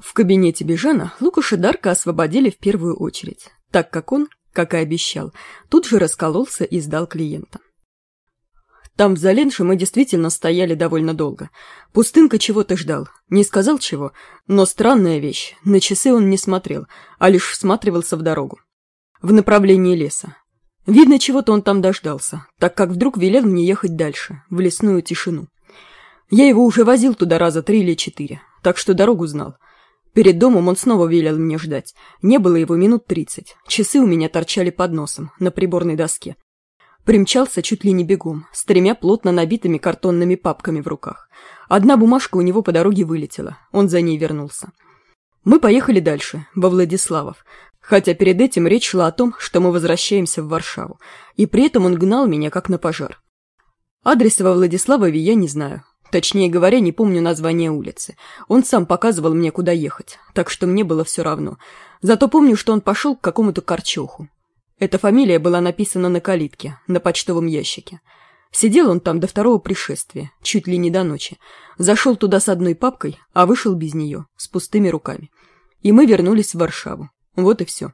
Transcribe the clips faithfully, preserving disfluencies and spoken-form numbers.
В кабинете Бежана Лукаша Дарка освободили в первую очередь, так как он, как и обещал, тут же раскололся и сдал клиента. Там в Заленше мы действительно стояли довольно долго. Пустынка чего-то ждал, не сказал чего, но странная вещь, на часы он не смотрел, а лишь всматривался в дорогу. В направлении леса. Видно, чего-то он там дождался, так как вдруг велел мне ехать дальше, в лесную тишину. Я его уже возил туда раза три или четыре, так что дорогу знал. Перед домом он снова велел мне ждать. Не было его минут тридцать. Часы у меня торчали под носом, на приборной доске. Примчался чуть ли не бегом, с тремя плотно набитыми картонными папками в руках. Одна бумажка у него по дороге вылетела, он за ней вернулся. Мы поехали дальше, во Владиславов, хотя перед этим речь шла о том, что мы возвращаемся в Варшаву, и при этом он гнал меня как на пожар. Адреса во Владиславове я не знаю. Точнее говоря, не помню название улицы. Он сам показывал мне, куда ехать, так что мне было все равно. Зато помню, что он пошел к какому-то Корчоху. Эта фамилия была написана на калитке, на почтовом ящике. Сидел он там до второго пришествия, чуть ли не до ночи. Зашел туда с одной папкой, а вышел без нее, с пустыми руками. И мы вернулись в Варшаву. Вот и все.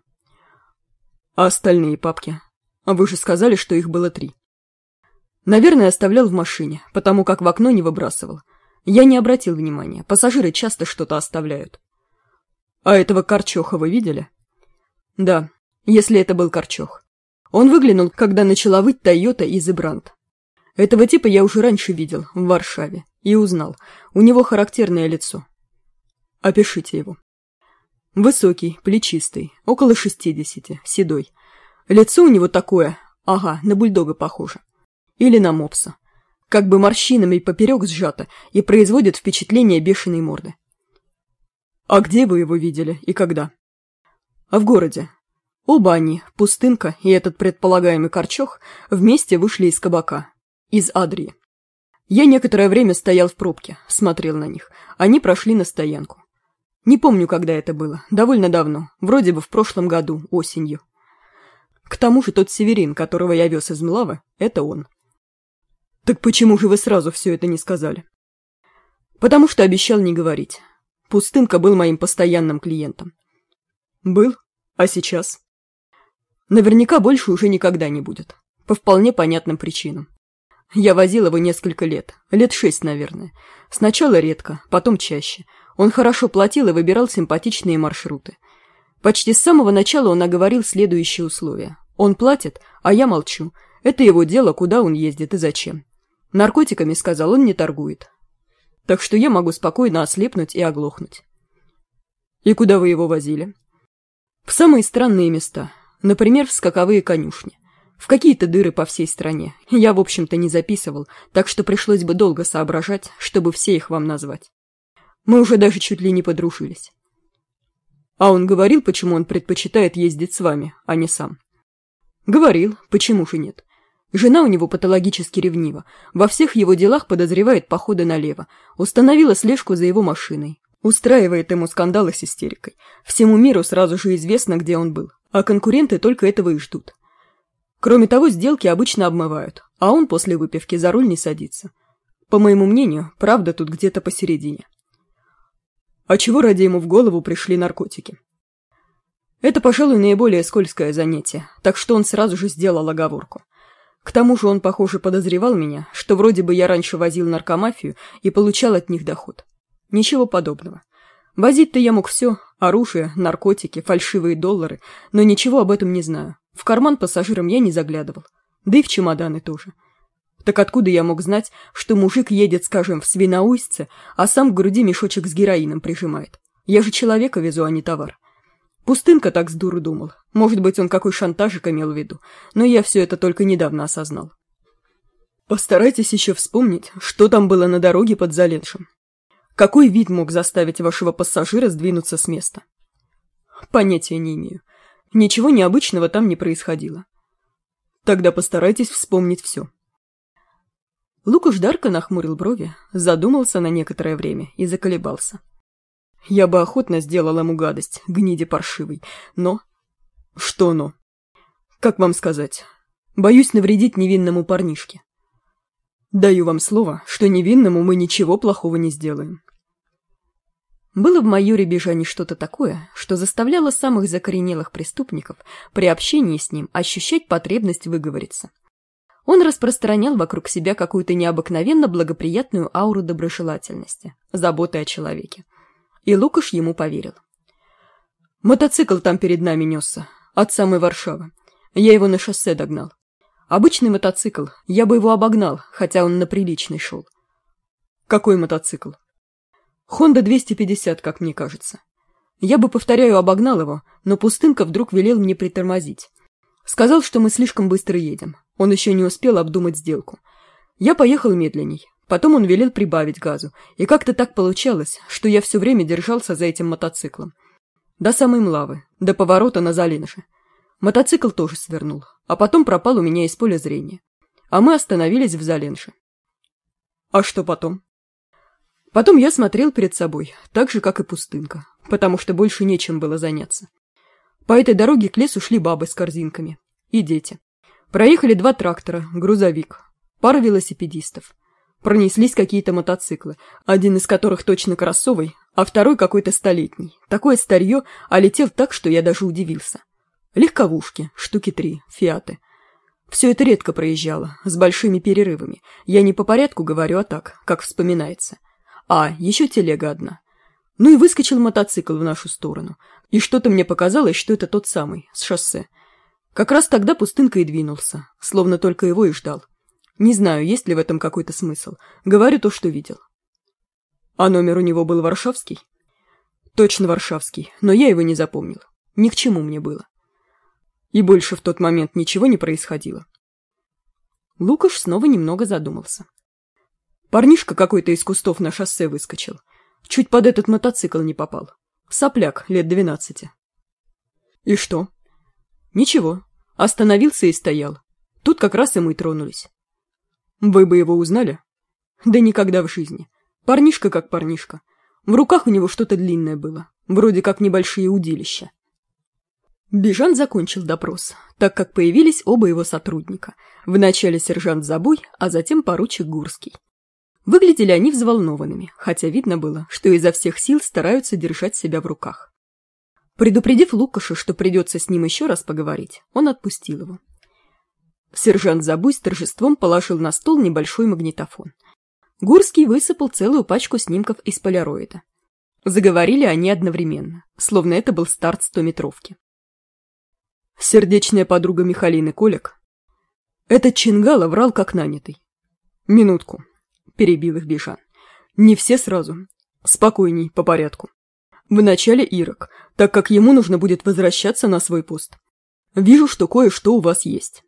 А остальные папки? Вы же сказали, что их было три. Наверное, оставлял в машине, потому как в окно не выбрасывал. Я не обратил внимания, пассажиры часто что-то оставляют. А этого Корчоха вы видели? Да, если это был Корчох. Он выглянул, когда начала выть Тойота из Ибрант. Этого типа я уже раньше видел, в Варшаве, и узнал. У него характерное лицо. Опишите его. Высокий, плечистый, около шестидесяти, седой. Лицо у него такое, ага, на бульдога похоже. Или на мопса. Как бы морщинами поперек сжато и производит впечатление бешеной морды. А где вы его видели и когда? А в городе. Оба они, Пустынка и этот предполагаемый Корчох, вместе вышли из кабака. Из Адрии. Я некоторое время стоял в пробке, смотрел на них. Они прошли на стоянку. Не помню, когда это было. Довольно давно. Вроде бы в прошлом году, осенью. К тому же тот Северин, которого я вез из Млавы, это он. Так почему же вы сразу все это не сказали? Потому что обещал не говорить. Пустынка был моим постоянным клиентом. Был? А сейчас? Наверняка больше уже никогда не будет. По вполне понятным причинам. Я возил его несколько лет. Лет шесть, наверное. Сначала редко, потом чаще. Он хорошо платил и выбирал симпатичные маршруты. Почти с самого начала он оговорил следующие условия. Он платит, а я молчу. Это его дело, куда он ездит и зачем. Наркотиками, сказал, он не торгует. Так что я могу спокойно ослепнуть и оглохнуть. И куда вы его возили? В самые странные места. Например, в скаковые конюшни. В какие-то дыры по всей стране. Я, в общем-то, не записывал, так что пришлось бы долго соображать, чтобы все их вам назвать. Мы уже даже чуть ли не подружились. А он говорил, почему он предпочитает ездить с вами, а не сам? Говорил, почему же нет? Жена у него патологически ревнива, во всех его делах подозревает походы налево, установила слежку за его машиной, устраивает ему скандалы с истерикой. Всему миру сразу же известно, где он был, а конкуренты только этого и ждут. Кроме того, сделки обычно обмывают, а он после выпивки за руль не садится. По моему мнению, правда тут где-то посередине. А чего ради ему в голову пришли наркотики? Это, пожалуй, наиболее скользкое занятие, так что он сразу же сделал оговорку. К тому же он, похоже, подозревал меня, что вроде бы я раньше возил наркомафию и получал от них доход. Ничего подобного. Возить-то я мог все – оружие, наркотики, фальшивые доллары, но ничего об этом не знаю. В карман пассажирам я не заглядывал, да и в чемоданы тоже. Так откуда я мог знать, что мужик едет, скажем, в Свиноуйсце, а сам к груди мешочек с героином прижимает? Я же человека везу, а не товар. Пустынка так с дуру думал. Может быть, он какой шантажик имел в виду, но я все это только недавно осознал. Постарайтесь еще вспомнить, что там было на дороге под Заленшем. Какой вид мог заставить вашего пассажира сдвинуться с места? Понятия не имею. Ничего необычного там не происходило. Тогда постарайтесь вспомнить все. Лукаш Дарка нахмурил брови, задумался на некоторое время и заколебался. Я бы охотно сделал ему гадость, гниде паршивой, но... Что но? Как вам сказать? Боюсь навредить невинному парнишке. Даю вам слово, что невинному мы ничего плохого не сделаем. Было в майоре Бежане что-то такое, что заставляло самых закоренелых преступников при общении с ним ощущать потребность выговориться. Он распространял вокруг себя какую-то необыкновенно благоприятную ауру доброжелательности, заботы о человеке. И Лукаш ему поверил. Мотоцикл там перед нами несся, от самой Варшавы. Я его на шоссе догнал. Обычный мотоцикл, я бы его обогнал, хотя он на приличный шел. Какой мотоцикл? Хонда двести пятьдесят, как мне кажется. Я бы, повторяю, обогнал его, но Пустынка вдруг велел мне притормозить. Сказал, что мы слишком быстро едем. Он еще не успел обдумать сделку. Я поехал медленней. Потом он велел прибавить газу. И как-то так получалось, что я все время держался за этим мотоциклом. До самой Млавы, до поворота на Заленже. Мотоцикл тоже свернул, а потом пропал у меня из поля зрения. А мы остановились в Заленже. А что потом? Потом я смотрел перед собой, так же, как и Пустынка, потому что больше нечем было заняться. По этой дороге к лесу шли бабы с корзинками. И дети. Проехали два трактора, грузовик, пара велосипедистов. Пронеслись какие-то мотоциклы, один из которых точно кроссовый, а второй какой-то столетний. Такое старье, а летел так, что я даже удивился. Легковушки, штуки три, фиаты. Все это редко проезжало, с большими перерывами. Я не по порядку говорю, а так, как вспоминается. А, еще телега одна. Ну и выскочил мотоцикл в нашу сторону. И что-то мне показалось, что это тот самый, с шоссе. Как раз тогда Пустынка и двинулся, словно только его и ждал. Не знаю, есть ли в этом какой-то смысл. Говорю то, что видел. А номер у него был варшавский? Точно варшавский, но я его не запомнил. Ни к чему мне было. И больше в тот момент ничего не происходило. Лукаш снова немного задумался. Парнишка какой-то из кустов на шоссе выскочил. Чуть под этот мотоцикл не попал. Сопляк, лет двенадцати. И что? Ничего. Остановился и стоял. Тут как раз и мы тронулись. Вы бы его узнали? Да никогда в жизни. Парнишка как парнишка. В руках у него что-то длинное было. Вроде как небольшие удилища. Бежан закончил допрос, так как появились оба его сотрудника. Вначале сержант Забой, а затем поручик Гурский. Выглядели они взволнованными, хотя видно было, что изо всех сил стараются держать себя в руках. Предупредив Лукаша, что придется с ним еще раз поговорить, он отпустил его. Сержант Забой с торжеством положил на стол небольшой магнитофон. Гурский высыпал целую пачку снимков из полароида. Заговорили они одновременно, словно это был старт стометровки. Сердечная подруга Михалины Колек. Этот Чингало врал как нанятый. Минутку. Перебил их Бежан. Не все сразу. Спокойней, по порядку. Вначале Ирок, так как ему нужно будет возвращаться на свой пост. Вижу, что кое-что у вас есть.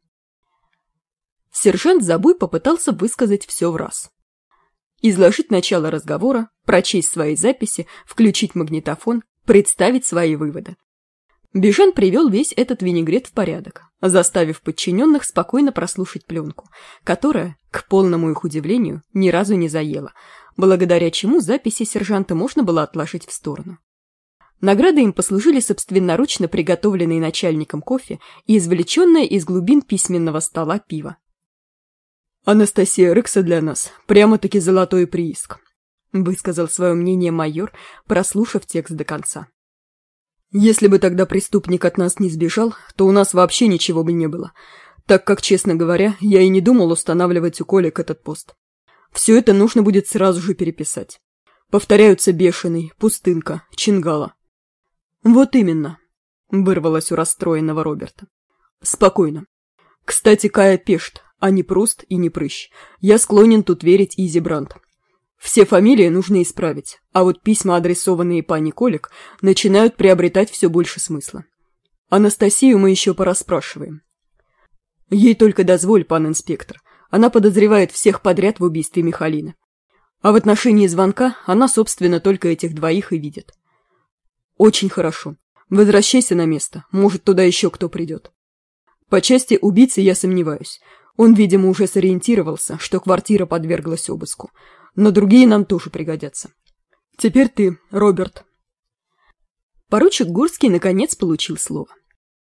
Сержант Забой попытался высказать все в раз. Изложить начало разговора, прочесть свои записи, включить магнитофон, представить свои выводы. Бежан привел весь этот винегрет в порядок, заставив подчиненных спокойно прослушать пленку, которая, к полному их удивлению, ни разу не заела, благодаря чему записи сержанта можно было отложить в сторону. Наградой им послужили собственноручно приготовленный начальником кофе и извлеченное из глубин письменного стола пиво. «Анастасия Рыкса для нас прямо-таки золотой прииск», высказал свое мнение майор, прослушав текст до конца. «Если бы тогда преступник от нас не сбежал, то у нас вообще ничего бы не было, так как, честно говоря, я и не думал устанавливать у Колек этот пост. Все это нужно будет сразу же переписать. Повторяются Бешеный, Пустынка, Чингало». «Вот именно», — вырвалось у расстроенного Роберта. «Спокойно. Кстати, Кая Пешт, а не Пруст и не Прыщ. Я склонен тут верить Изи Брандт. Все фамилии нужно исправить, а вот письма, адресованные пани Колек, начинают приобретать все больше смысла. Анастасию мы еще порасспрашиваем. Ей только дозволь, пан инспектор. Она подозревает всех подряд в убийстве Михалины. А в отношении звонка она, собственно, только этих двоих и видит. Очень хорошо. Возвращайся на место, может, туда еще кто придет. По части убийцы я сомневаюсь. Он, видимо, уже сориентировался, что квартира подверглась обыску. Но другие нам тоже пригодятся. Теперь ты, Роберт. Поручик Гурский наконец получил слово.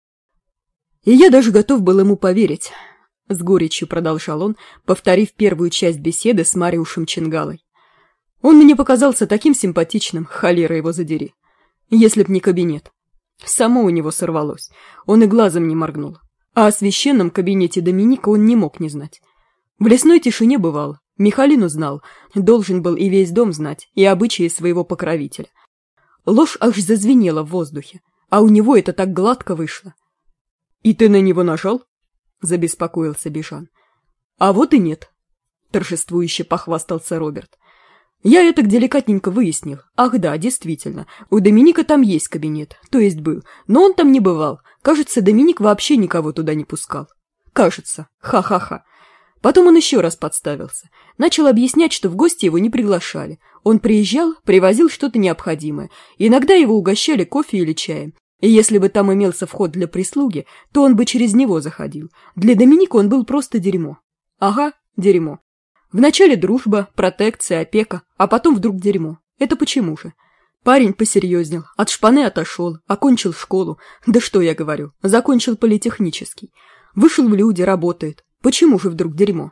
И я даже готов был ему поверить, с горечью продолжал он, повторив первую часть беседы с Мариушем Чингалой. Он мне показался таким симпатичным, холера его задери. Если б не кабинет. Само у него сорвалось, он и глазом не моргнул. А о священном кабинете Доминика он не мог не знать. В лесной тишине бывал, Михалину знал, должен был и весь дом знать, и обычаи своего покровителя. Ложь аж зазвенела в воздухе, а у него это так гладко вышло. «И ты на него нажал?» — забеспокоился Бежан. «А вот и нет», — торжествующе похвастался Роберт. «Я это деликатненько выяснил. Ах да, действительно, у Доминика там есть кабинет, то есть был, но он там не бывал. Кажется, Доминик вообще никого туда не пускал. Кажется, ха-ха-ха. Потом он еще раз подставился. Начал объяснять, что в гости его не приглашали. Он приезжал, привозил что-то необходимое. Иногда его угощали кофе или чаем. И если бы там имелся вход для прислуги, то он бы через него заходил. Для Доминика он был просто дерьмо. Ага, дерьмо. Вначале дружба, протекция, опека, а потом вдруг дерьмо. Это почему же? Парень посерьезнел, от шпаны отошел, окончил школу. Да что я говорю, закончил политехнический. Вышел в люди, работает. Почему же вдруг дерьмо?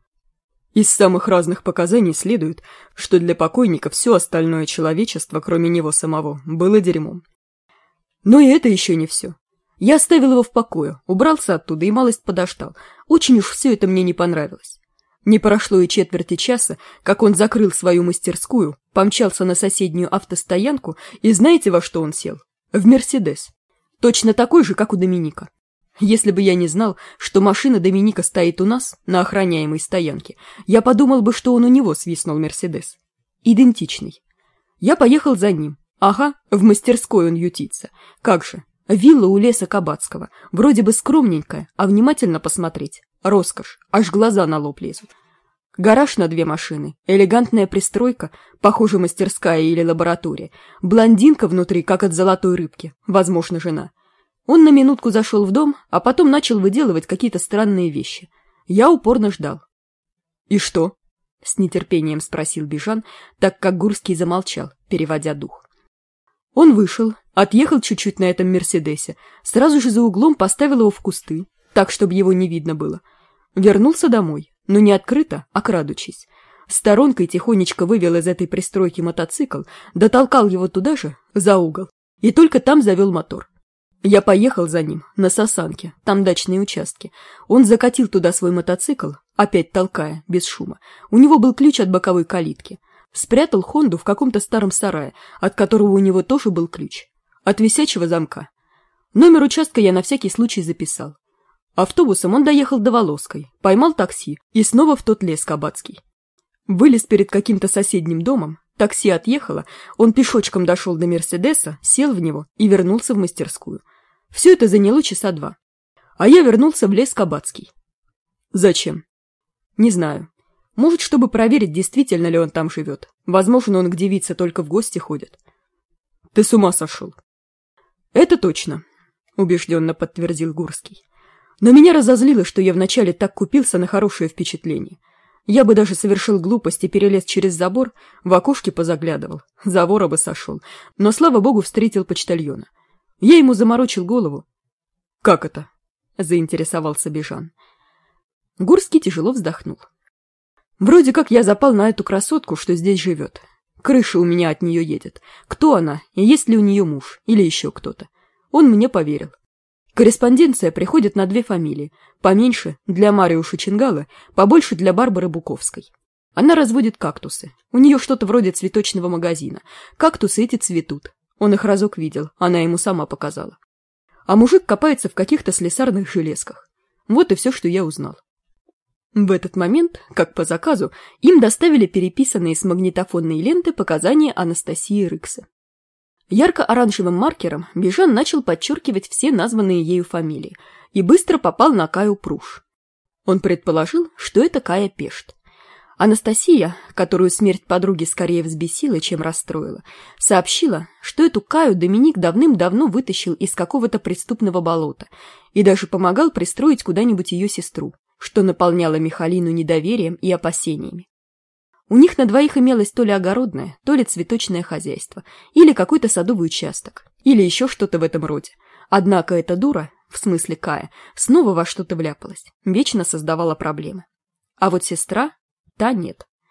Из самых разных показаний следует, что для покойника все остальное человечество, кроме него самого, было дерьмом. Но и это еще не все. Я оставил его в покое, убрался оттуда и малость подождал. Очень уж все это мне не понравилось. Не прошло и четверти часа, как он закрыл свою мастерскую, помчался на соседнюю автостоянку, и знаете, во что он сел? В «Мерседес». Точно такой же, как у Доминика. Если бы я не знал, что машина Доминика стоит у нас, на охраняемой стоянке, я подумал бы, что он у него свистнул «Мерседес». Идентичный. Я поехал за ним. Ага, в мастерской он ютится. Как же, вилла у леса Кабацкого. Вроде бы скромненькая, а внимательно посмотреть. Роскошь, аж глаза на лоб лезут. Гараж на две машины, элегантная пристройка, похоже, мастерская или лаборатория, блондинка внутри, как от золотой рыбки, возможно, жена. Он на минутку зашел в дом, а потом начал выделывать какие-то странные вещи. Я упорно ждал. «И что?» — с нетерпением спросил Бежан, так как Гурский замолчал, переводя дух. Он вышел, отъехал чуть-чуть на этом «Мерседесе», сразу же за углом поставил его в кусты, так, чтобы его не видно было. Вернулся домой, но не открыто, а крадучись. Сторонкой тихонечко вывел из этой пристройки мотоцикл, дотолкал его туда же, за угол, и только там завел мотор. Я поехал за ним, на Сосанке, там дачные участки. Он закатил туда свой мотоцикл, опять толкая, без шума. У него был ключ от боковой калитки. Спрятал Хонду в каком-то старом сарае, от которого у него тоже был ключ. От висячего замка. Номер участка я на всякий случай записал. Автобусом он доехал до Волоской, поймал такси и снова в тот лес Кабацкий. Вылез перед каким-то соседним домом, такси отъехало, он пешочком дошел до «Мерседеса», сел в него и вернулся в мастерскую. Все это заняло часа два. А я вернулся в лес Кабацкий. Зачем? Не знаю. Может, чтобы проверить, действительно ли он там живет. Возможно, он к девице только в гости ходит. Ты с ума сошел? Это точно, убежденно подтвердил Гурский. Но меня разозлило, что я вначале так купился на хорошее впечатление. Я бы даже совершил глупость и перелез через забор, в окошке позаглядывал, за вора бы сошел, но, слава богу, встретил почтальона. Я ему заморочил голову. «Как это?» — заинтересовался Бежан. Гурский тяжело вздохнул. «Вроде как я запал на эту красотку, что здесь живет. Крыша у меня от нее едет. Кто она, и есть ли у нее муж, или еще кто-то? Он мне поверил. Корреспонденция приходит на две фамилии. Поменьше – для Мариуша Чингала, побольше – для Барбары Буковской. Она разводит кактусы. У нее что-то вроде цветочного магазина. Кактусы эти цветут. Он их разок видел, она ему сама показала. А мужик копается в каких-то слесарных железках. Вот и все, что я узнал. В этот момент, как по заказу, им доставили переписанные с магнитофонной ленты показания Анастасии Рыксы. Ярко-оранжевым маркером Бежан начал подчеркивать все названные ею фамилии и быстро попал на Каю Пруш. Он предположил, что это Кая Пешт. Анастасия, которую смерть подруги скорее взбесила, чем расстроила, сообщила, что эту Каю Доминик давным-давно вытащил из какого-то преступного болота и даже помогал пристроить куда-нибудь ее сестру, что наполняло Михалину недоверием и опасениями. У них на двоих имелось то ли огородное, то ли цветочное хозяйство, или какой-то садовый участок, или еще что-то в этом роде. Однако эта дура, в смысле Кая, снова во что-то вляпалась, вечно создавала проблемы. А вот сестра, та нет.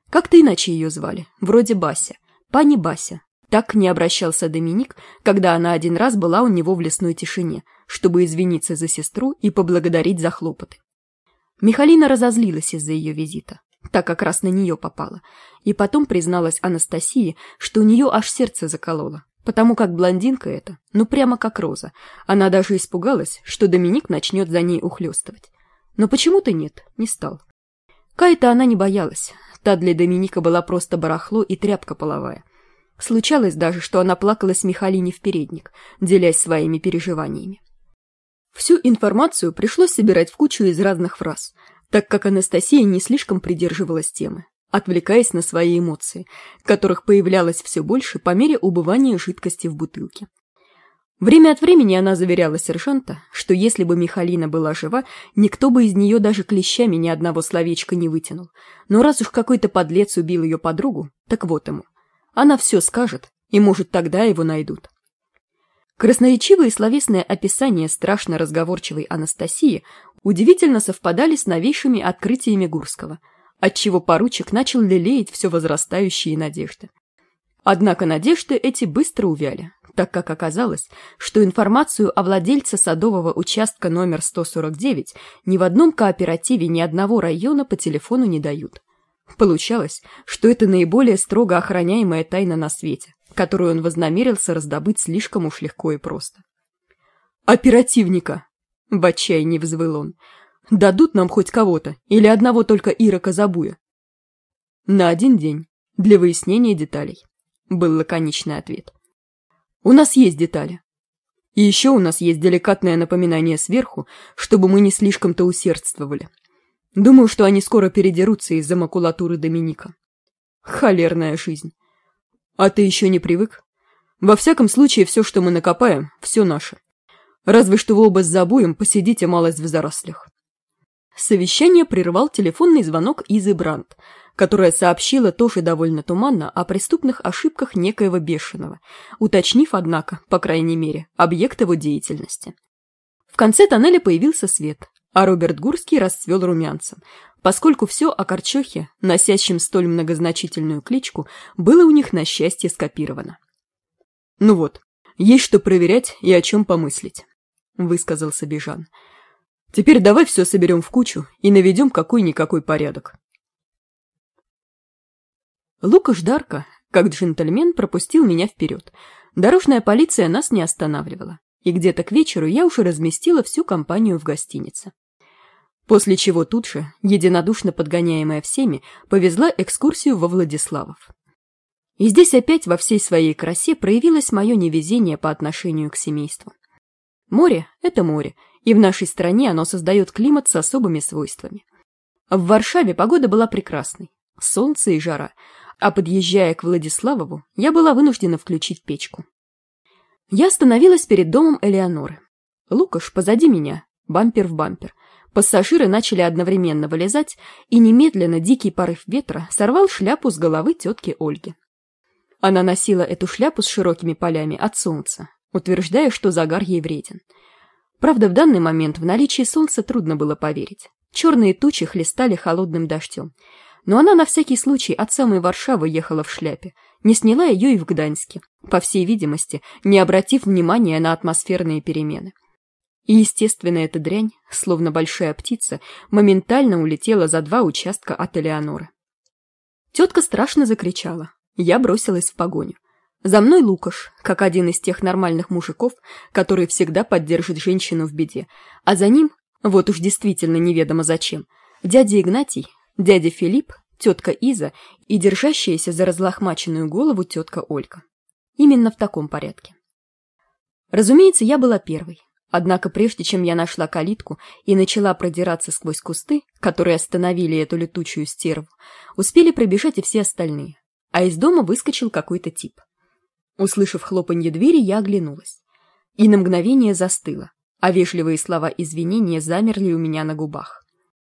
Как-то иначе ее звали, вроде Бася, пани Бася. Так к ней обращался Доминик, когда она один раз была у него в лесной тишине, чтобы извиниться за сестру и поблагодарить за хлопоты. Михалина разозлилась из-за ее визита, так как раз на нее попала, и потом призналась Анастасии, что у нее аж сердце закололо, потому как блондинка эта, ну прямо как роза, она даже испугалась, что Доминик начнет за ней ухлёстывать. Но почему-то нет, не стал. Кая-то она не боялась, та для Доминика была просто барахло и тряпка половая. Случалось даже, что она плакалась Михалине в передник, делясь своими переживаниями. Всю информацию пришлось собирать в кучу из разных фраз, так как Анастасия не слишком придерживалась темы, отвлекаясь на свои эмоции, которых появлялось все больше по мере убывания жидкости в бутылке. Время от времени она заверяла сержанта, что если бы Михалина была жива, никто бы из нее даже клещами ни одного словечка не вытянул, но раз уж какой-то подлец убил ее подругу, так вот ему. Она все скажет, и, может, тогда его найдут. Красноречивые словесные описания страшно разговорчивой Анастасии удивительно совпадали с новейшими открытиями Гурского, отчего поручик начал лелеять все возрастающие надежды. Однако надежды эти быстро увяли, так как оказалось, что информацию о владельце садового участка номер сто сорок девять ни в одном кооперативе ни одного района по телефону не дают. Получалось, что это наиболее строго охраняемая тайна на свете, которую он вознамерился раздобыть слишком уж легко и просто. «Оперативника!» — в отчаянии взвыл он. «Дадут нам хоть кого-то, или одного только Ира Забуя?» «На один день, для выяснения деталей», — был лаконичный ответ. «У нас есть детали. И еще у нас есть деликатное напоминание сверху, чтобы мы не слишком-то усердствовали. Думаю, что они скоро передерутся из-за макулатуры Доминика. Холерная жизнь. А ты еще не привык? Во всяком случае, все, что мы накопаем, все наше. Разве что вы оба с Забуем посидите малость в зарослях». Совещание прервал телефонный звонок Изы Брандт, которая сообщила тоже довольно туманно о преступных ошибках некоего Бешеного, уточнив, однако, по крайней мере, объект его деятельности. В конце тоннеля появился свет, а Роберт Гурский расцвел румянцем, поскольку все о Корчохе, носящем столь многозначительную кличку, было у них на счастье скопировано. «Ну вот, есть что проверять и о чем помыслить», — высказался Бежан. «Теперь давай все соберем в кучу и наведем какой-никакой порядок». Лукаш Дарка, как джентльмен, пропустил меня вперед. Дорожная полиция нас не останавливала, и где-то к вечеру я уже разместила всю компанию в гостинице. После чего тут же, единодушно подгоняемая всеми, повезла экскурсию во Владиславов. И здесь опять во всей своей красе проявилось мое невезение по отношению к семейству. Море — это море, и в нашей стране оно создает климат с особыми свойствами. В Варшаве погода была прекрасной, солнце и жара, а подъезжая к Владиславову, я была вынуждена включить печку. Я остановилась перед домом Элеоноры. Лукаш позади меня, бампер в бампер. Пассажиры начали одновременно вылезать, и немедленно дикий порыв ветра сорвал шляпу с головы тетки Ольги. Она носила эту шляпу с широкими полями от солнца, утверждая, что загар ей вреден. Правда, в данный момент в наличие солнца трудно было поверить. Черные тучи хлестали холодным дождем. Но она на всякий случай от самой Варшавы ехала в шляпе, не сняла ее и в Гданьске, по всей видимости, не обратив внимания на атмосферные перемены. И, естественно, эта дрянь, словно большая птица, моментально улетела за два участка от Элеоноры. Тетка страшно закричала. Я бросилась в погоню. За мной Лукаш, как один из тех нормальных мужиков, которые всегда поддержат женщину в беде, а за ним, вот уж действительно неведомо зачем, дядя Игнатий, дядя Филипп, тетка Иза и держащаяся за разлохмаченную голову тетка Ольга. Именно в таком порядке. Разумеется, я была первой. Однако прежде чем я нашла калитку и начала продираться сквозь кусты, которые остановили эту летучую стерву, успели пробежать и все остальные, а из дома выскочил какой-то тип. Услышав хлопанье двери, я оглянулась. И на мгновение застыла, а вежливые слова извинения замерли у меня на губах.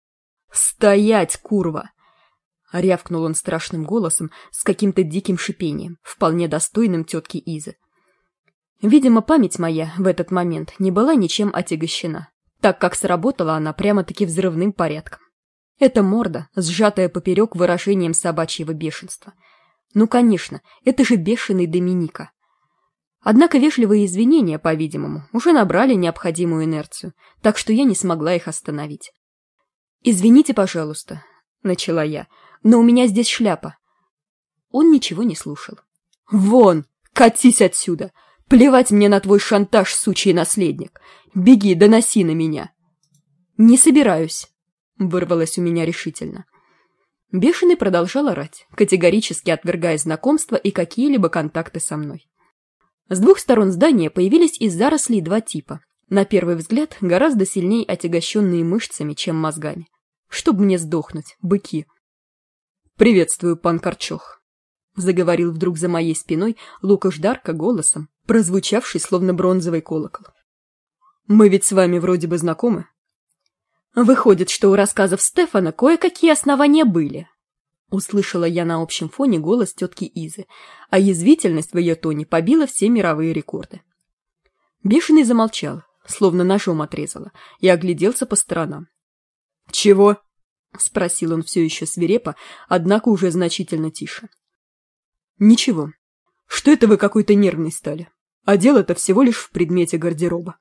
«Стоять, курва!» — рявкнул он страшным голосом с каким-то диким шипением, вполне достойным тетки Изы. Видимо, память моя в этот момент не была ничем отягощена, так как сработала она прямо-таки взрывным порядком. Это морда, сжатая поперек выражением собачьего бешенства. Ну, конечно, это же бешеный Доминика. Однако вежливые извинения, по-видимому, уже набрали необходимую инерцию, так что я не смогла их остановить. «Извините, пожалуйста», — начала я, — «но у меня здесь шляпа». Он ничего не слушал. «Вон! Катись отсюда! Плевать мне на твой шантаж, сучий наследник! Беги, доноси на меня!» «Не собираюсь», — вырвалось у меня решительно. Бешеный продолжал орать, категорически отвергая знакомство и какие-либо контакты со мной. С двух сторон здания появились из зарослей два типа, на первый взгляд гораздо сильнее отягощенные мышцами, чем мозгами. Чтоб мне сдохнуть, быки. «Приветствую, пан Корчох», — заговорил вдруг за моей спиной Лукаш Дарка голосом, прозвучавший словно бронзовый колокол. «Мы ведь с вами вроде бы знакомы?» «Выходит, что у рассказов Стефана кое-какие основания были», — услышала я на общем фоне голос тетки Изы, а язвительность в ее тоне побила все мировые рекорды. Бешеный замолчал, словно ножом отрезало, и огляделся по сторонам. «Чего?» — спросил он все еще свирепо, однако уже значительно тише. «Ничего. Что это вы какой-то нервный стали? А дело-то всего лишь в предмете гардероба».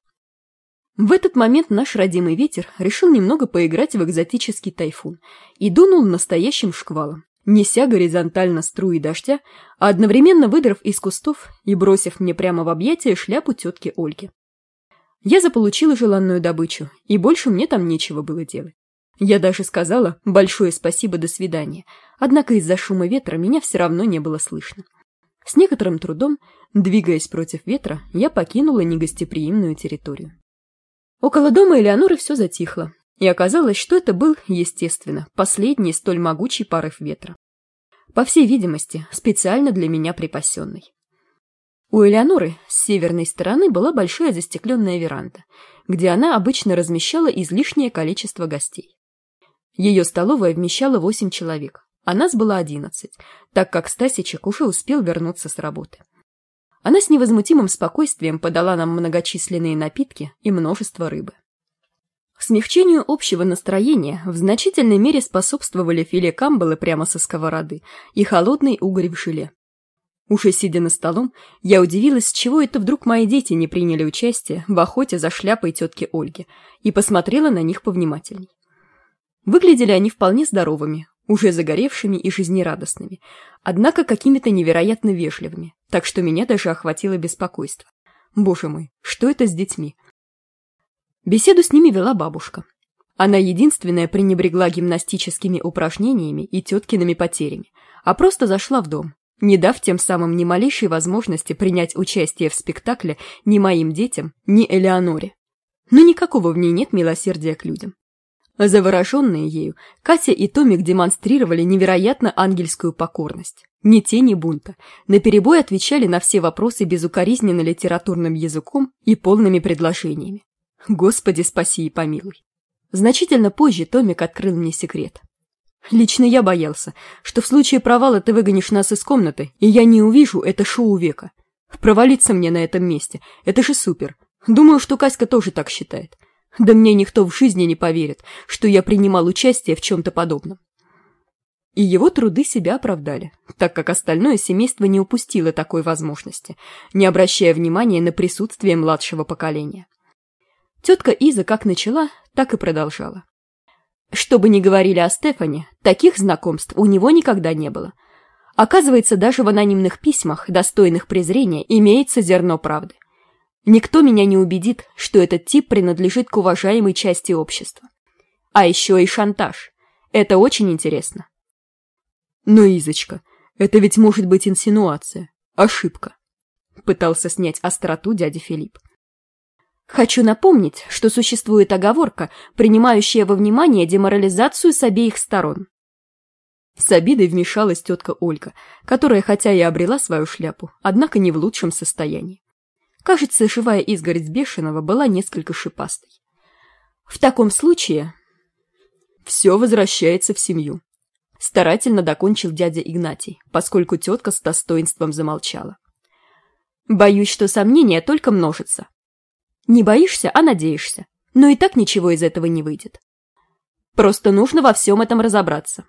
В этот момент наш родимый ветер решил немного поиграть в экзотический тайфун и дунул настоящим шквалом, неся горизонтально струи дождя, а одновременно выдрав из кустов и бросив мне прямо в объятия шляпу тетки Ольги. Я заполучила желанную добычу, и больше мне там нечего было делать. Я даже сказала «большое спасибо, до свидания», однако из-за шума ветра меня все равно не было слышно. С некоторым трудом, двигаясь против ветра, я покинула негостеприимную территорию. Около дома Элеоноры все затихло, и оказалось, что это был, естественно, последний столь могучий порыв ветра. По всей видимости, специально для меня припасенный. У Элеоноры с северной стороны была большая застекленная веранда, где она обычно размещала излишнее количество гостей. Ее столовая вмещала восемь человек, а нас было одиннадцать, так как Стасичек уже успел вернуться с работы. Она с невозмутимым спокойствием подала нам многочисленные напитки и множество рыбы. Смягчению общего настроения в значительной мере способствовали филе камбалы прямо со сковороды и холодный угорь в желе. Уже сидя на столом, я удивилась, с чего это вдруг мои дети не приняли участие в охоте за шляпой тетки Ольги, и посмотрела на них повнимательней. Выглядели они вполне здоровыми, уже загоревшими и жизнерадостными, однако какими-то невероятно вежливыми, так что меня даже охватило беспокойство. Боже мой, что это с детьми? Беседу с ними вела бабушка. Она единственная пренебрегла гимнастическими упражнениями и теткиными потерями, а просто зашла в дом, не дав тем самым ни малейшей возможности принять участие в спектакле ни моим детям, ни Элеоноре. Но никакого в ней нет милосердия к людям. Завороженные ею, Катя и Томик демонстрировали невероятно ангельскую покорность. Ни тени бунта, наперебой отвечали на все вопросы безукоризненно литературным языком и полными предложениями. Господи, спаси и помилуй. Значительно позже Томик открыл мне секрет. Лично я боялся, что в случае провала ты выгонишь нас из комнаты, и я не увижу это шоу века. Провалиться мне на этом месте, это же супер. Думаю, что Каська тоже так считает. Да мне никто в жизни не поверит, что я принимал участие в чем-то подобном. И его труды себя оправдали, так как остальное семейство не упустило такой возможности, не обращая внимания на присутствие младшего поколения. Тетка Иза как начала, так и продолжала. Что бы ни говорили о Стефане, таких знакомств у него никогда не было. Оказывается, даже в анонимных письмах, достойных презрения, имеется зерно правды. Никто меня не убедит, что этот тип принадлежит к уважаемой части общества. А еще и шантаж. Это очень интересно. Но, Изочка, это ведь может быть инсинуация, ошибка. Пытался снять остроту дядя Филипп. Хочу напомнить, что существует оговорка, принимающая во внимание деморализацию с обеих сторон. С обидой вмешалась тетка Ольга, которая хотя и обрела свою шляпу, однако не в лучшем состоянии. Кажется, живая изгородь бешеного была несколько шипастой. В таком случае все возвращается в семью. Старательно докончил дядя Игнатий, поскольку тетка с достоинством замолчала. Боюсь, что сомнения только множатся. Не боишься, а надеешься, но и так ничего из этого не выйдет. Просто нужно во всем этом разобраться».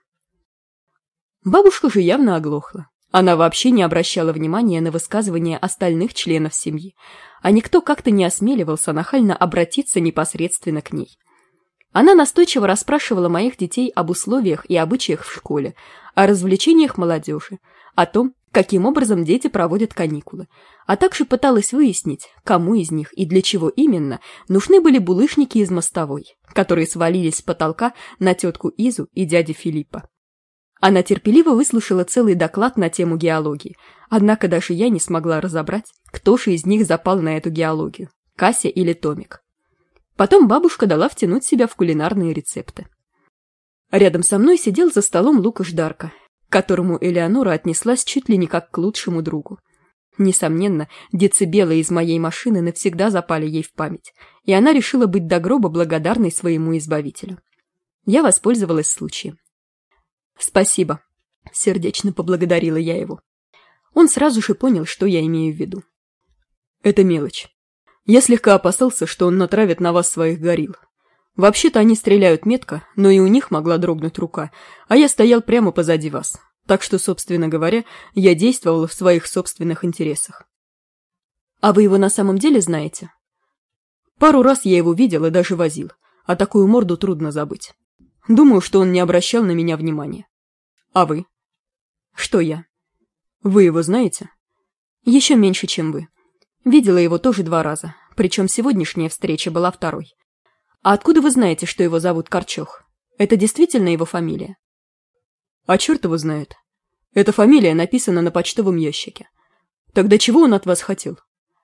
Бабушка же явно оглохла. Она вообще не обращала внимания на высказывания остальных членов семьи, а никто как-то не осмеливался нахально обратиться непосредственно к ней. Она настойчиво расспрашивала моих детей об условиях и обычаях в школе, о развлечениях молодежи, о том, каким образом дети проводят каникулы, а также пыталась выяснить, кому из них и для чего именно нужны были булыжники из мостовой, которые свалились с потолка на тетку Изу и дядю Филиппа. Она терпеливо выслушала целый доклад на тему геологии, однако даже я не смогла разобрать, кто же из них запал на эту геологию – Кася или Томик. Потом бабушка дала втянуть себя в кулинарные рецепты. Рядом со мной сидел за столом Лукаш Дарка, к которому Элеонора отнеслась чуть ли не как к лучшему другу. Несомненно, децибелы из моей машины навсегда запали ей в память, и она решила быть до гроба благодарной своему избавителю. Я воспользовалась случаем. «Спасибо», — сердечно поблагодарила я его. Он сразу же понял, что я имею в виду. «Это мелочь. Я слегка опасался, что он натравит на вас своих горилл. Вообще-то они стреляют метко, но и у них могла дрогнуть рука, а я стоял прямо позади вас. Так что, собственно говоря, я действовал в своих собственных интересах». «А вы его на самом деле знаете?» «Пару раз я его видел и даже возил, а такую морду трудно забыть. Думаю, что он не обращал на меня внимания. А вы?» «Что я?» «Вы его знаете?» «Еще меньше, чем вы. Видела его тоже два раза, причем сегодняшняя встреча была второй. А откуда вы знаете, что его зовут Корчох? Это действительно его фамилия?» «А черт его знает. Эта фамилия написана на почтовом ящике. Тогда чего он от вас хотел?»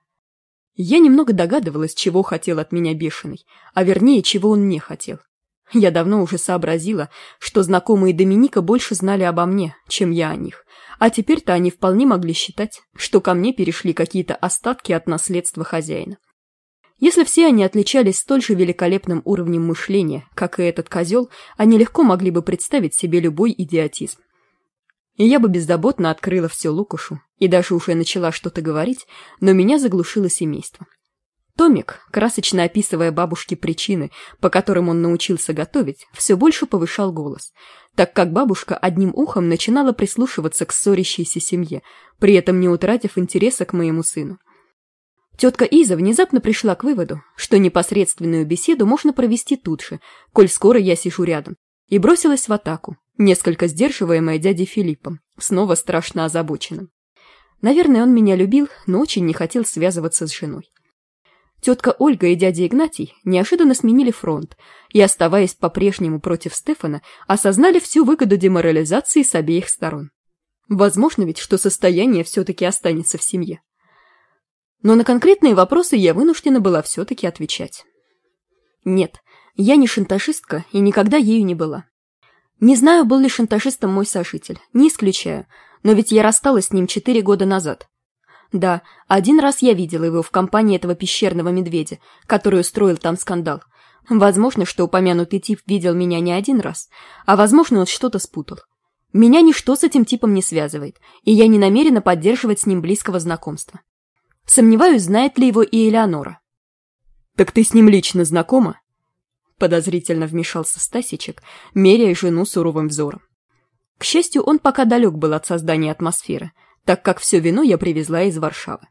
Я немного догадывалась, чего хотел от меня бешеный, а вернее, чего он не хотел. Я давно уже сообразила, что знакомые Доминика больше знали обо мне, чем я о них, а теперь-то они вполне могли считать, что ко мне перешли какие-то остатки от наследства хозяина. Если все они отличались столь же великолепным уровнем мышления, как и этот козел, они легко могли бы представить себе любой идиотизм. И я бы беззаботно открыла все Лукашу, и даже уже начала что-то говорить, но меня заглушило семейство. Томик, красочно описывая бабушке причины, по которым он научился готовить, все больше повышал голос, так как бабушка одним ухом начинала прислушиваться к ссорящейся семье, при этом не утратив интереса к моему сыну. Тетка Иза внезапно пришла к выводу, что непосредственную беседу можно провести тут же, коль скоро я сижу рядом, и бросилась в атаку, несколько сдерживаемая дядей Филиппом, снова страшно озабоченным. Наверное, он меня любил, но очень не хотел связываться с женой. Тетка Ольга и дядя Игнатий неожиданно сменили фронт и, оставаясь по-прежнему против Стефана, осознали всю выгоду деморализации с обеих сторон. Возможно ведь, что состояние все-таки останется в семье. Но на конкретные вопросы я вынуждена была все-таки отвечать. Нет, я не шантажистка и никогда ею не была. Не знаю, был ли шантажистом мой сожитель, не исключаю, но ведь я рассталась с ним четыре года назад. Да, один раз я видела его в компании этого пещерного медведя, который устроил там скандал. Возможно, что упомянутый тип видел меня не один раз, а возможно, он что-то спутал. Меня ничто с этим типом не связывает, и я не намерена поддерживать с ним близкого знакомства. Сомневаюсь, знает ли его и Элеонора. «Так ты с ним лично знакома?» Подозрительно вмешался Стасичек, меряя жену суровым взором. К счастью, он пока далек был от создания атмосферы, так как все вино я привезла из Варшавы.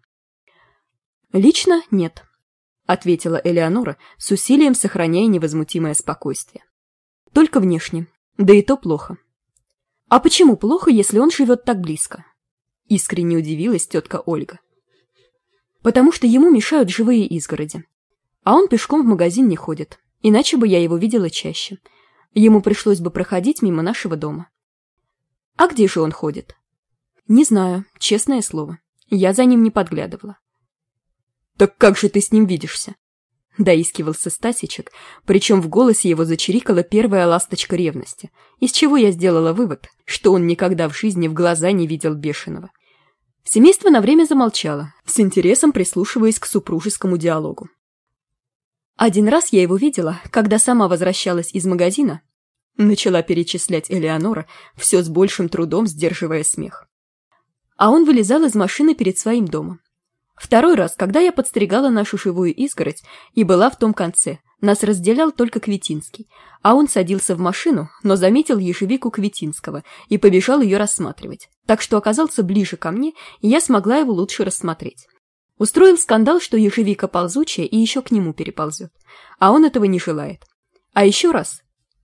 «Лично нет», — ответила Элеонора, с усилием сохраняя невозмутимое спокойствие. «Только внешне, да и то плохо». «А почему плохо, если он живет так близко?» — искренне удивилась тетка Ольга. «Потому что ему мешают живые изгороди. А он пешком в магазин не ходит, иначе бы я его видела чаще. Ему пришлось бы проходить мимо нашего дома». «А где же он ходит?» «Не знаю, честное слово. Я за ним не подглядывала». «Так как же ты с ним видишься?» — доискивался Стасичек, причем в голосе его зачирикала первая ласточка ревности, из чего я сделала вывод, что он никогда в жизни в глаза не видел бешеного. Семейство на время замолчало, с интересом прислушиваясь к супружескому диалогу. «Один раз я его видела, когда сама возвращалась из магазина», — начала перечислять Элеонора, все с большим трудом сдерживая смех. А он вылезал из машины перед своим домом. Второй раз, когда я подстригала нашу живую изгородь и была в том конце, Нас разделял только Квитинский, а он садился в машину, но заметил ежевику Квитинского и побежал ее рассматривать, так что оказался ближе ко мне, и я смогла его лучше рассмотреть. Устроил скандал, что ежевика ползучая и еще к нему переползет, а он этого не желает. А еще раз...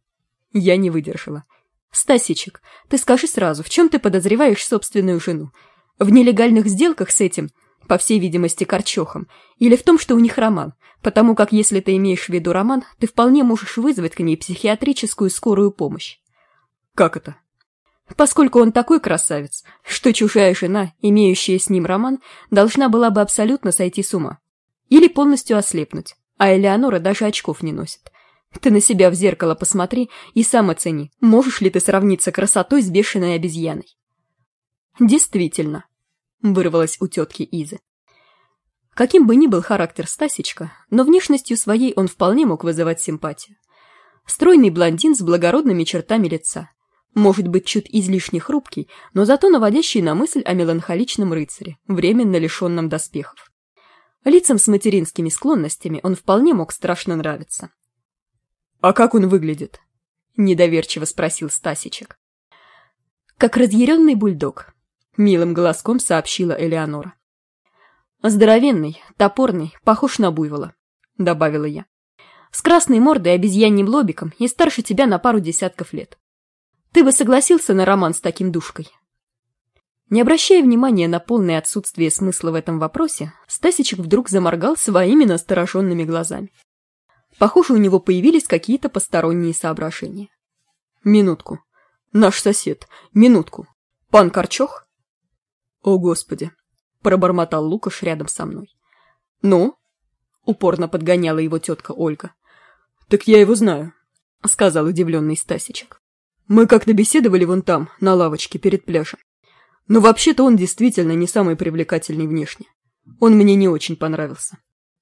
Я не выдержала. «Стасичек, ты скажи сразу, в чем ты подозреваешь собственную жену? В нелегальных сделках с этим, по всей видимости, Корчохом, или в том, что у них роман, потому как если ты имеешь в виду роман, ты вполне можешь вызвать к ней психиатрическую скорую помощь». «Как это?» «Поскольку он такой красавец, что чужая жена, имеющая с ним роман, должна была бы абсолютно сойти с ума. Или полностью ослепнуть, а Элеонора даже очков не носит. Ты на себя в зеркало посмотри и сам оцени, можешь ли ты сравниться красотой с бешеной обезьяной». «Действительно», — вырвалась у тетки Изы. Каким бы ни был характер Стасичка, но внешностью своей он вполне мог вызывать симпатию. Стройный блондин с благородными чертами лица. Может быть, чуть излишне хрупкий, но зато наводящий на мысль о меланхоличном рыцаре, временно лишенном доспехов. Лицам с материнскими склонностями он вполне мог страшно нравиться. «А как он выглядит?» — недоверчиво спросил Стасичек. «Как разъяренный бульдог», — милым голоском сообщила Элеонора. «Здоровенный, топорный, похож на буйвола», — добавила я. «С красной мордой, обезьяньим лобиком и старше тебя на пару десятков лет. Ты бы согласился на роман с таким душкой?» Не обращая внимания на полное отсутствие смысла в этом вопросе, Стасичек вдруг заморгал своими настороженными глазами. Похоже, у него появились какие-то посторонние соображения. «Минутку. Наш сосед. Минутку. Пан Корчох?» «О, Господи!» — пробормотал Лукаш рядом со мной. «Ну?» — упорно подгоняла его тетка Ольга. «Так я его знаю», — сказал удивленный Стасичек. «Мы как-то беседовали вон там, на лавочке, перед пляжем. Но вообще-то он действительно не самый привлекательный внешне. Он мне не очень понравился».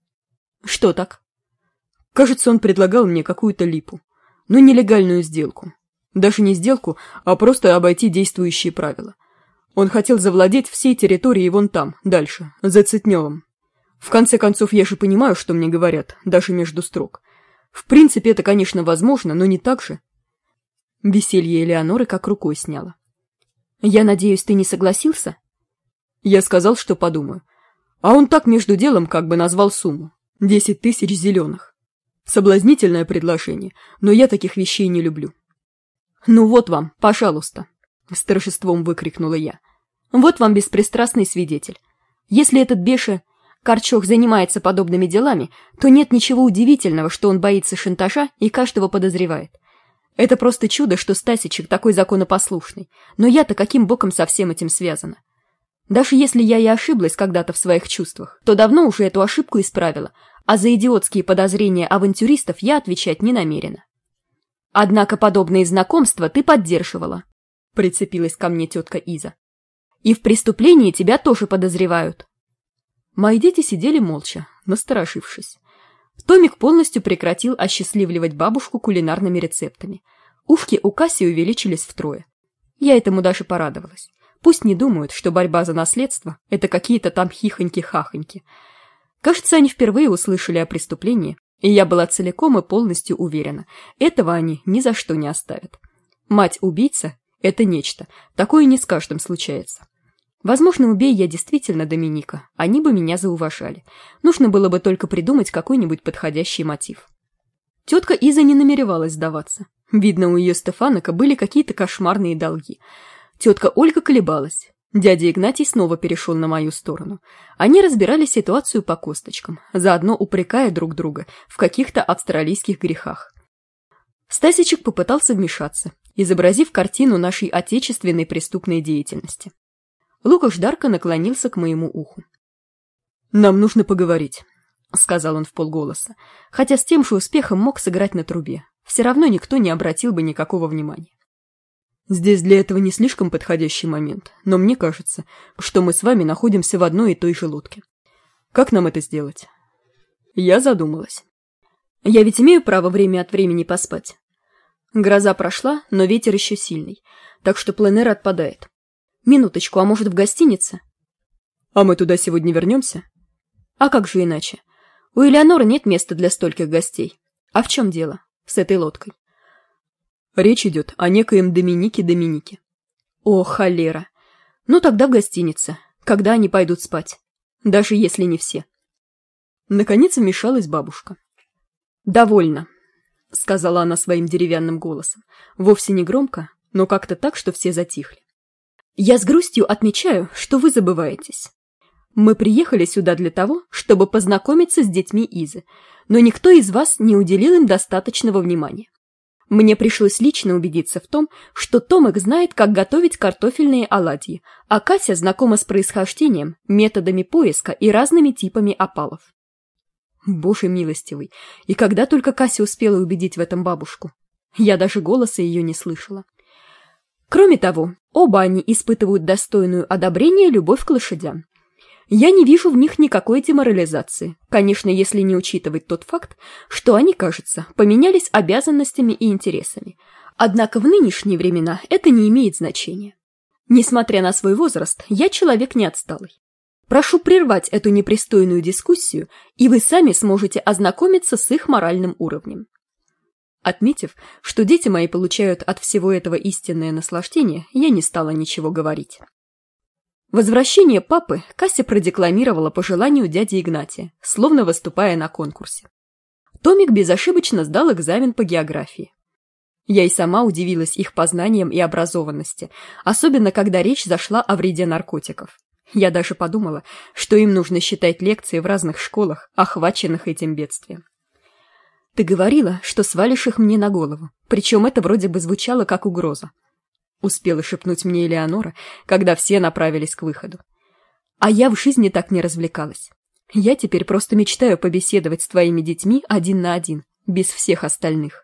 «Что так?» «Кажется, он предлагал мне какую-то липу. Ну, нелегальную сделку. Даже не сделку, а просто обойти действующие правила. Он хотел завладеть всей территорией вон там, дальше, за Цветневым. В конце концов, я же понимаю, что мне говорят, даже между строк. В принципе, это, конечно, возможно, но не так же». Веселье Элеоноры как рукой сняло. «Я надеюсь, ты не согласился?» Я сказал, что подумаю. А он так между делом как бы назвал сумму. Десять тысяч зеленых. Соблазнительное предложение, но я таких вещей не люблю. «Ну вот вам, пожалуйста», — с торжеством выкрикнула я. «Вот вам беспристрастный свидетель. Если этот беша Корчох занимается подобными делами, то нет ничего удивительного, что он боится шантажа и каждого подозревает. Это просто чудо, что Стасичек такой законопослушный, но я-то каким боком со всем этим связана? Даже если я и ошиблась когда-то в своих чувствах, то давно уже эту ошибку исправила, а за идиотские подозрения авантюристов я отвечать не намерена». «Однако подобные знакомства ты поддерживала», — прицепилась ко мне тетка Иза. «И в преступлении тебя тоже подозревают». Мои дети сидели молча, насторожившись. Томик полностью прекратил осчастливливать бабушку кулинарными рецептами. Ушки у Касси увеличились втрое. Я этому даже порадовалась. Пусть не думают, что борьба за наследство — это какие-то там хихоньки-хахоньки. Кажется, они впервые услышали о преступлении, и я была целиком и полностью уверена, этого они ни за что не оставят. Мать-убийца — это нечто, такое не с каждым случается. Возможно, убей я действительно Доминика, они бы меня зауважали. Нужно было бы только придумать какой-нибудь подходящий мотив. Тетка Иза не намеревалась сдаваться. Видно, у ее Стефанока были какие-то кошмарные долги. Тетка Ольга колебалась. Дядя Игнатий снова перешел на мою сторону. Они разбирали ситуацию по косточкам, заодно упрекая друг друга в каких-то австралийских грехах. Стасичек попытался вмешаться, изобразив картину нашей отечественной преступной деятельности. Лукаш Дарко наклонился к моему уху. «Нам нужно поговорить», — сказал он вполголоса, хотя с тем же успехом мог сыграть на трубе. Все равно никто не обратил бы никакого внимания. «Здесь для этого не слишком подходящий момент, но мне кажется, что мы с вами находимся в одной и той же лодке. Как нам это сделать?» Я задумалась. Я ведь имею право время от времени поспать. Гроза прошла, но ветер еще сильный, так что пленэр отпадает. Минуточку, а может в гостинице? А мы туда сегодня вернемся? А как же иначе? У Элеоноры нет места для стольких гостей. А в чем дело с этой лодкой? Речь идет о некоем Доминике Доминике. О, холера. Ну тогда в гостинице, когда они пойдут спать. Даже если не все. Наконец вмешалась бабушка. «Довольно», — сказала она своим деревянным голосом, вовсе не громко, но как-то так, что все затихли. «Я с грустью отмечаю, что вы забываетесь. Мы приехали сюда для того, чтобы познакомиться с детьми Изы, но никто из вас не уделил им достаточного внимания. Мне пришлось лично убедиться в том, что Томик знает, как готовить картофельные оладьи, а Кася знакома с происхождением, методами поиска и разными типами опалов. Боже милостивый, и когда только Кася успела убедить в этом бабушку? Я даже голоса ее не слышала. Кроме того, оба они испытывают достойную одобрение любовь к лошадям. Я не вижу в них никакой деморализации, конечно, если не учитывать тот факт, что они, кажется, поменялись обязанностями и интересами. Однако в нынешние времена это не имеет значения. Несмотря на свой возраст, я человек не отсталый. Прошу прервать эту непристойную дискуссию, и вы сами сможете ознакомиться с их моральным уровнем. Отметив, что дети мои получают от всего этого истинное наслаждение, я не стала ничего говорить. Возвращение папы Кася продекламировала по желанию дяди Игнатия, словно выступая на конкурсе. Томик безошибочно сдал экзамен по географии. Я и сама удивилась их познаниям и образованности, особенно когда речь зашла о вреде наркотиков. Я даже подумала, что им нужно считать лекции в разных школах, охваченных этим бедствием. Ты говорила, что свалишь их мне на голову, причем это вроде бы звучало как угроза. Успела шепнуть мне Элеонора, когда все направились к выходу. А я в жизни так не развлекалась. Я теперь просто мечтаю побеседовать с твоими детьми один на один, без всех остальных.